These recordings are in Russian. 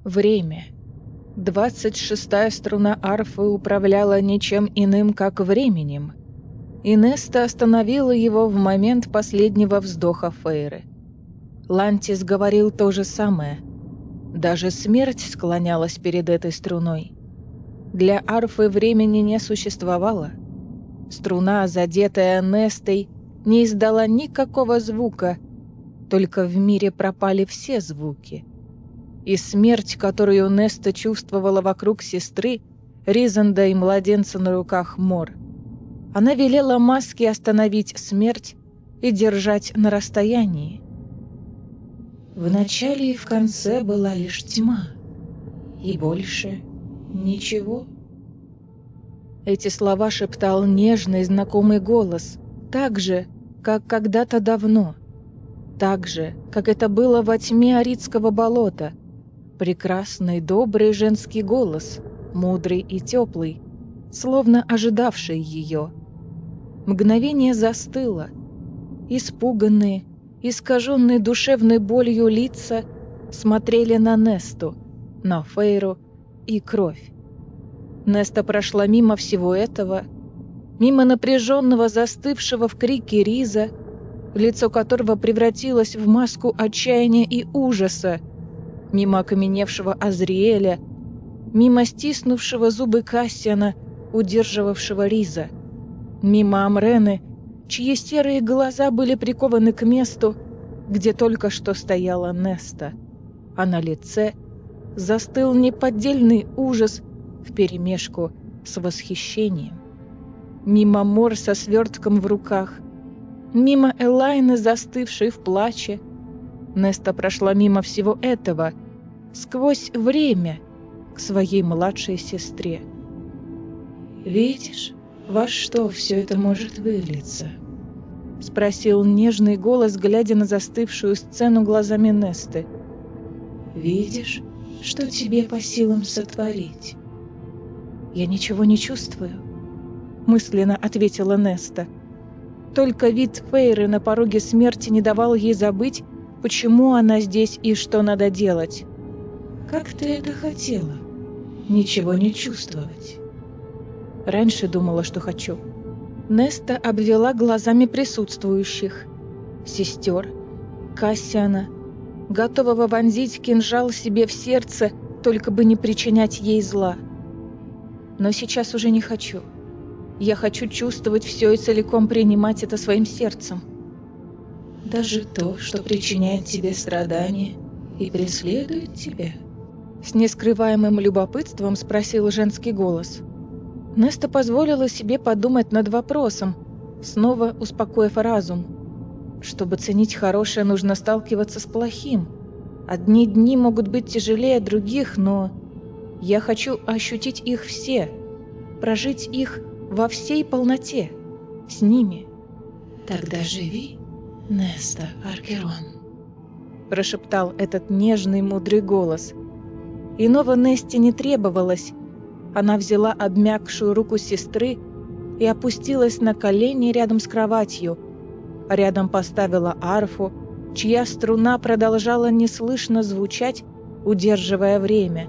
Время. 26-я струна арфы управляла ничем иным, как временем. И Неста остановила его в момент последнего вздоха Фейры. Лантис говорил то же самое. Даже смерть склонялась перед этой струной. Для арфы времени не существовало. Струна, задетая Нестой, не издала никакого звука, только в мире пропали все звуки. И смерть, которую Неста чувствовала вокруг сестры, Ризанда и младенца на руках Мор. Она велела маске остановить смерть и держать на расстоянии. В начале и в конце была лишь тьма, и больше ничего. Эти слова шептал нежный знакомый голос, так же, как когда-то давно, так же, как это было во тьме Аридского болота. Прекрасный, добрый женский голос, мудрый и теплый, словно ожидавший ее. Мгновение застыло. Испуганные, искаженные душевной болью лица смотрели на Несту, на Фейру и кровь. Неста прошла мимо всего этого, мимо напряженного, застывшего в крике Риза, лицо которого превратилось в маску отчаяния и ужаса, мимо окаменевшего Азриэля, мимо стиснувшего зубы Кассиана, удерживавшего Риза, мимо Амрены, чьи серые глаза были прикованы к месту, где только что стояла Неста, а на лице застыл неподдельный ужас вперемешку с восхищением. Мимо Мор со свертком в руках, мимо Элайны, застывшей в плаче, Неста прошла мимо всего этого, сквозь время, к своей младшей сестре. «Видишь, во что все это может вылиться?» — спросил нежный голос, глядя на застывшую сцену глазами Несты. «Видишь, что тебе по силам сотворить?» «Я ничего не чувствую», — мысленно ответила Неста. Только вид Фейры на пороге смерти не давал ей забыть, почему она здесь и что надо делать. «Как ты это хотела? Ничего не чувствовать?» Раньше думала, что хочу. Неста обвела глазами присутствующих. Сестер, Кассиана, готового вонзить кинжал себе в сердце, только бы не причинять ей зла. Но сейчас уже не хочу. Я хочу чувствовать все и целиком принимать это своим сердцем. «Даже то, что причиняет тебе страдания и преследует тебя?» С нескрываемым любопытством спросил женский голос. Неста позволила себе подумать над вопросом, снова успокоив разум. Чтобы ценить хорошее, нужно сталкиваться с плохим. Одни дни могут быть тяжелее других, но я хочу ощутить их все, прожить их во всей полноте, с ними. «Тогда живи, Неста Аркерон», — прошептал этот нежный, мудрый голос. Иного Несте не требовалось. Она взяла обмякшую руку сестры и опустилась на колени рядом с кроватью. Рядом поставила арфу, чья струна продолжала неслышно звучать, удерживая время.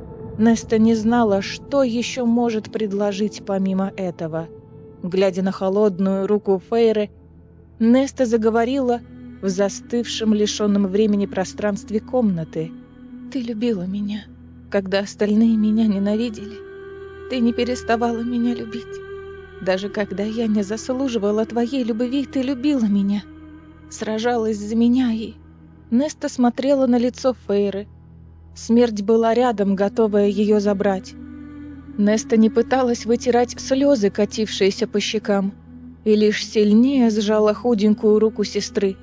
Неста не знала, что еще может предложить помимо этого. Глядя на холодную руку Фейры, Неста заговорила в застывшем, лишенном времени пространстве комнаты. «Ты любила меня, когда остальные меня ненавидели. Ты не переставала меня любить. Даже когда я не заслуживала твоей любви, ты любила меня. Сражалась за меня и...» Неста смотрела на лицо Фейры. Смерть была рядом, готовая ее забрать. Неста не пыталась вытирать слезы, катившиеся по щекам, и лишь сильнее сжала худенькую руку сестры.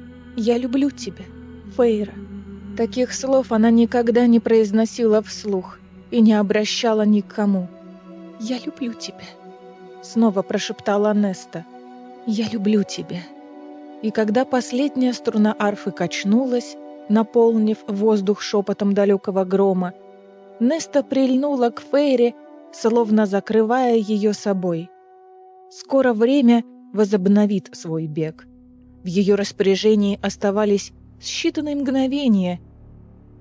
«Я люблю тебя, Фейра». Таких слов она никогда не произносила вслух и не обращала ни к кому. «Я люблю тебя», — снова прошептала Неста. «Я люблю тебя». И когда последняя струна арфы качнулась, наполнив воздух шепотом далекого грома, Неста прильнула к Фейре, словно закрывая ее собой. Скоро время возобновит свой бег. В ее распоряжении оставались считанные мгновения.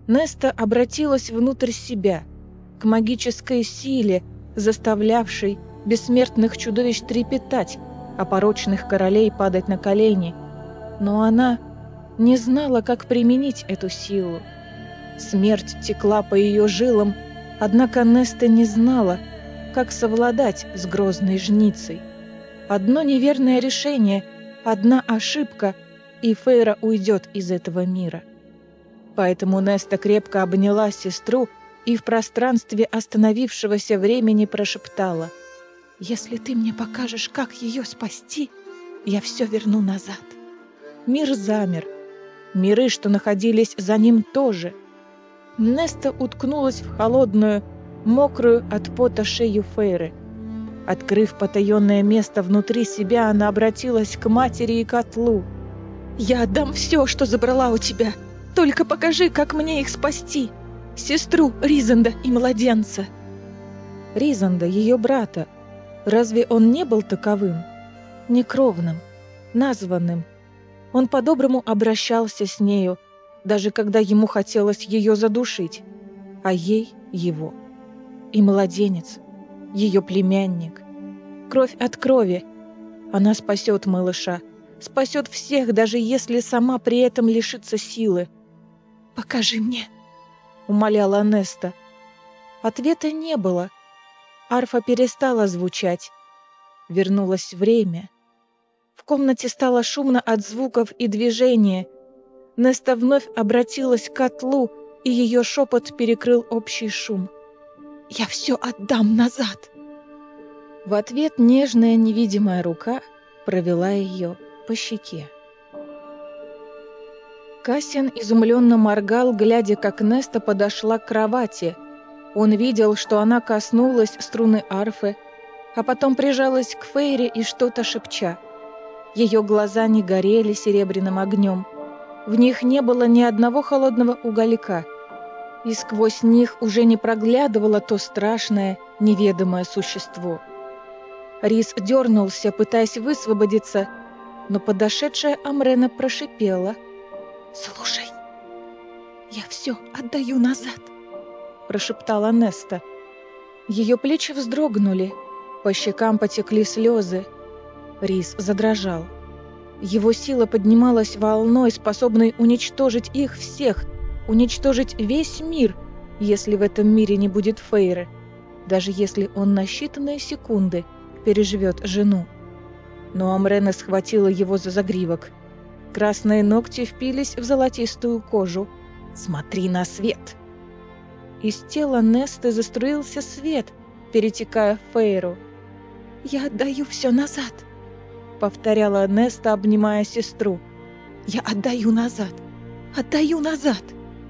Неста обратилась внутрь себя, к магической силе, заставлявшей бессмертных чудовищ трепетать, а порочных королей падать на колени. Но она не знала, как применить эту силу. Смерть текла по ее жилам, однако Неста не знала, как совладать с грозной жницей. Одно неверное решение, одна ошибка, и Фейра уйдет из этого мира. Поэтому Неста крепко обняла сестру и в пространстве остановившегося времени прошептала: «Если ты мне покажешь, как ее спасти, я все верну назад». Мир замер. Миры, что находились за ним, тоже. Неста уткнулась в холодную, мокрую от пота шею Фейры. Открыв потаенное место внутри себя, она обратилась к матери и котлу. «Я отдам все, что забрала у тебя. Только покажи, как мне их спасти. Сестру Ризанда и младенца». Ризанда, ее брата. Разве он не был таковым? Некровным, названным. Он по-доброму обращался с нею, даже когда ему хотелось ее задушить, а ей — его. И младенец, ее племянник. Кровь от крови. Она спасет малыша, спасет всех, даже если сама при этом лишится силы. «Покажи мне», — умоляла Неста. Ответа не было. Арфа перестала звучать. Вернулось время. В комнате стало шумно от звуков и движения. Неста вновь обратилась к котлу, и ее шепот перекрыл общий шум. «Я все отдам назад!» В ответ нежная невидимая рука провела ее по щеке. Кассиан изумленно моргал, глядя, как Неста подошла к кровати. Он видел, что она коснулась струны арфы, а потом прижалась к Фейре и что-то шепча. Ее глаза не горели серебряным огнем. В них не было ни одного холодного уголька, и сквозь них уже не проглядывало то страшное, неведомое существо. Рис дернулся, пытаясь высвободиться, но подошедшая Амрена прошипела: «Слушай, я все отдаю назад», — прошептала Неста. Ее плечи вздрогнули, по щекам потекли слезы. Рис задрожал. Его сила поднималась волной, способной уничтожить их всех, уничтожить весь мир, если в этом мире не будет Фейры, даже если он на считанные секунды переживет жену. Но Амрена схватила его за загривок. Красные ногти впились в золотистую кожу. «Смотри на свет!» Из тела Несты заструился свет, перетекая в Фейру. «Я отдаю все назад», — повторяла Неста, обнимая сестру. «Я отдаю назад! Отдаю назад!»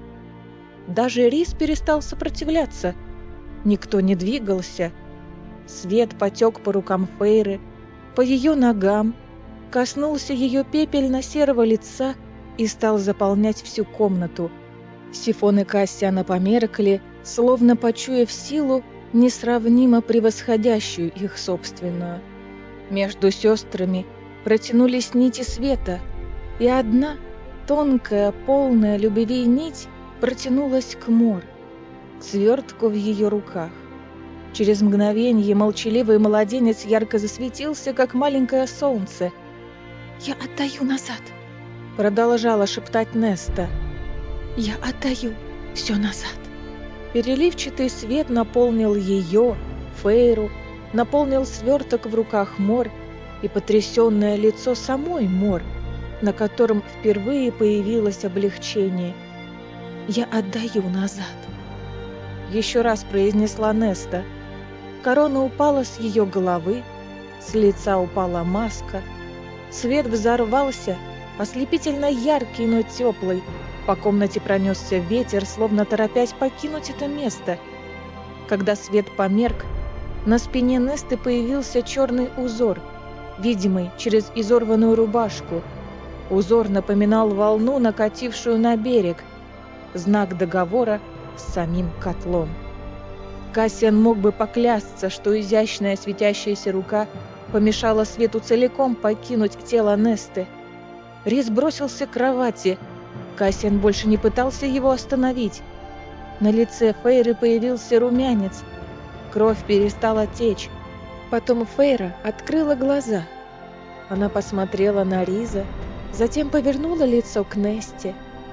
Даже Рис перестал сопротивляться. Никто не двигался. Свет потек по рукам Фейры, по ее ногам, коснулся ее пепельно-серого лица и стал заполнять всю комнату. Сифоны Кассиана померкли, словно почуяв силу, несравнимо превосходящую их собственную. Между сестрами протянулись нити света, и одна, тонкая, полная любви нить протянулась к Мор, к свертку в ее руках. Через мгновение молчаливый младенец ярко засветился, как маленькое солнце. «Я отдаю назад», — продолжала шептать Неста. «Я отдаю все назад». Переливчатый свет наполнил ее, Фейру, наполнил сверток в руках Мор и потрясенное лицо самой Мор, на котором впервые появилось облегчение. «Я отдаю назад», — еще раз произнесла Неста. Корона упала с ее головы, с лица упала маска. Свет взорвался, ослепительно яркий, но теплый. По комнате пронесся ветер, словно торопясь покинуть это место. Когда свет померк, на спине Несты появился черный узор, видимый через изорванную рубашку. Узор напоминал волну, накатившую на берег. Знак договора с самим котлом. Кассиан мог бы поклясться, что изящная светящаяся рука помешала свету целиком покинуть тело Несты. Рис бросился к кровати. Кассиан больше не пытался его остановить. На лице Фейры появился румянец. Кровь перестала течь. Потом Фейра открыла глаза. Она посмотрела на Риза, затем повернула лицо к Несте.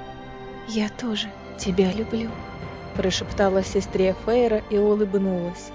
«Я тоже тебя люблю», — прошептала сестре Фейра и улыбнулась.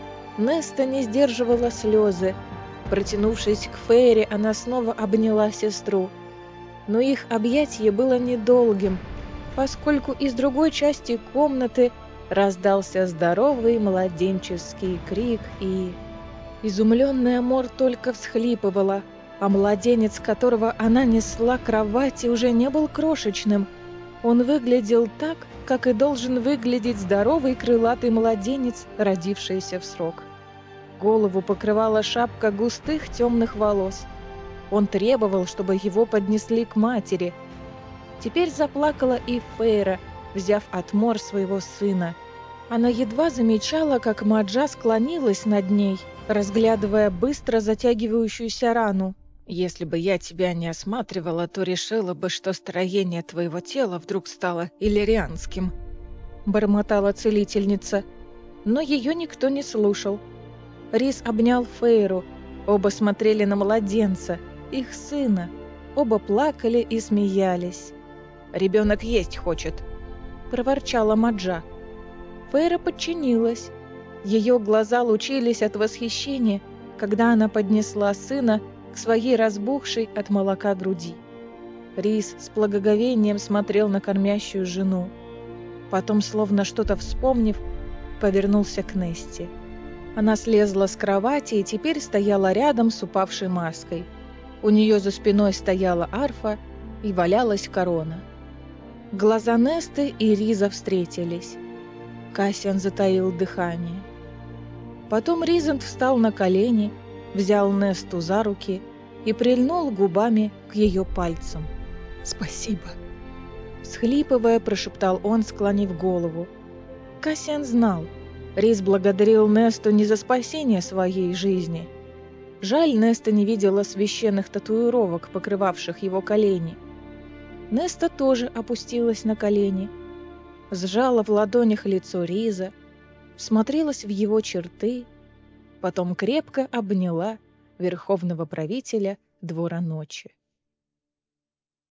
Неста не сдерживала слезы. Протянувшись к Фейре, она снова обняла сестру. Но их объятие было недолгим, поскольку из другой части комнаты раздался здоровый младенческий крик, и... Изумленная Мор только всхлипывала, а младенец, которого она несла к кровати, уже не был крошечным. Он выглядел так, как и должен выглядеть здоровый крылатый младенец, родившийся в срок. Голову покрывала шапка густых темных волос. Он требовал, чтобы его поднесли к матери. Теперь заплакала и Фейра, взяв от Мор своего сына. Она едва замечала, как Маджа склонилась над ней, разглядывая быстро затягивающуюся рану. «Если бы я тебя не осматривала, то решила бы, что строение твоего тела вдруг стало иллирианским», — бормотала целительница. Но ее никто не слушал. Рис обнял Фейру. Оба смотрели на младенца, их сына. Оба плакали и смеялись. «Ребенок есть хочет», — проворчала Маджа. Фейра подчинилась. Ее глаза лучились от восхищения, когда она поднесла сына к своей разбухшей от молока груди. Рис с благоговением смотрел на кормящую жену. Потом, словно что-то вспомнив, повернулся к Несте. Она слезла с кровати и теперь стояла рядом с упавшей маской. У нее за спиной стояла арфа и валялась корона. Глаза Несты и Риза встретились. Кассиан затаил дыхание. Потом Ризент встал на колени, взял Несту за руки и прильнул губами к ее пальцам. «Спасибо», — всхлипывая, прошептал он, склонив голову. Кассиан знал, Риз благодарил Несту не за спасение своей жизни. Жаль, Неста не видела священных татуировок, покрывавших его колени. Неста тоже опустилась на колени, сжала в ладонях лицо Риза, всмотрелась в его черты, потом крепко обняла верховного правителя Двора Ночи.